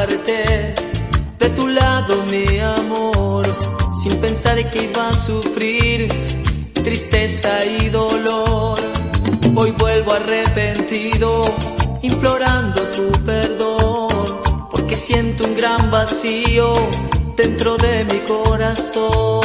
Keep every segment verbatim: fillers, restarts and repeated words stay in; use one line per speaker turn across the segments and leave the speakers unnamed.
aparté de tu lado, mi amor, sin pensar que iba a sufrir tristeza y dolor. Hoy vuelvo arrepentido, implorando tu perdón, porque siento un gran vacío dentro de mi corazón.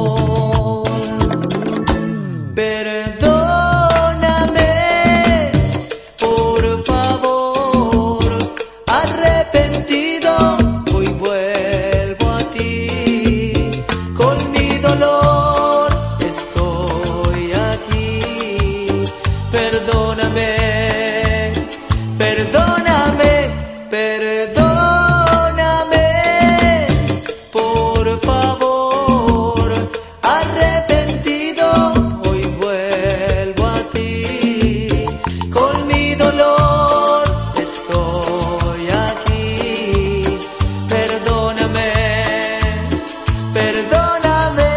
Perdóname, por favor, arrepentido, hoy vuelvo a ti. Con mi dolor estoy aquí. Perdóname, perdóname, perdóname, por favor, arrepentido, hoy vuelvo a ti. Con mi dolor estoy aquí. Perdóname, perdóname.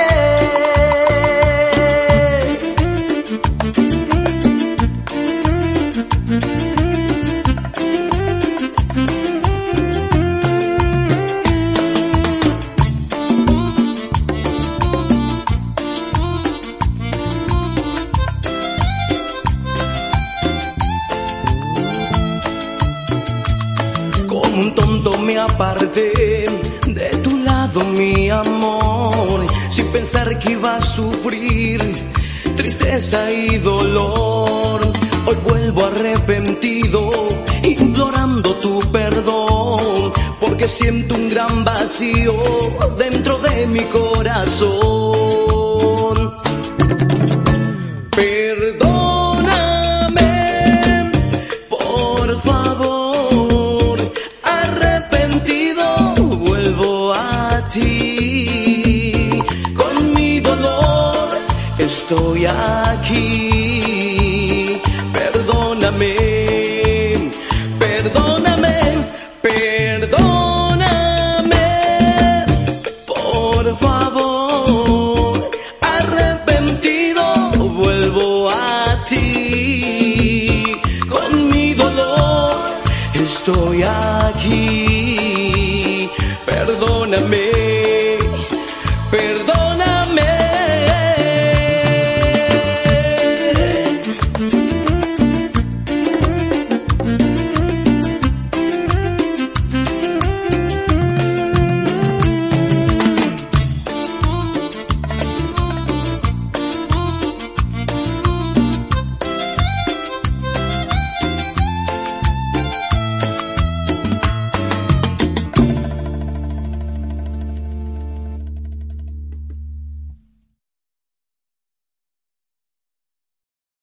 Como un tonto me aparté de tu lado, mi amor, sin pensar que iba a sufrir tristeza y dolor. Hoy vuelvo arrepentido, implorando tu perdón, porque siento un gran vacío dentro de mi corazón. Perdóname, por favor, arrepentido, vuelvo a ti. Con mi dolor estoy aquí. Perdóname, perdóname, perdóname, por favor, arrepentido, vuelvo a ti. Con mi dolor estoy aquí. Perdóname.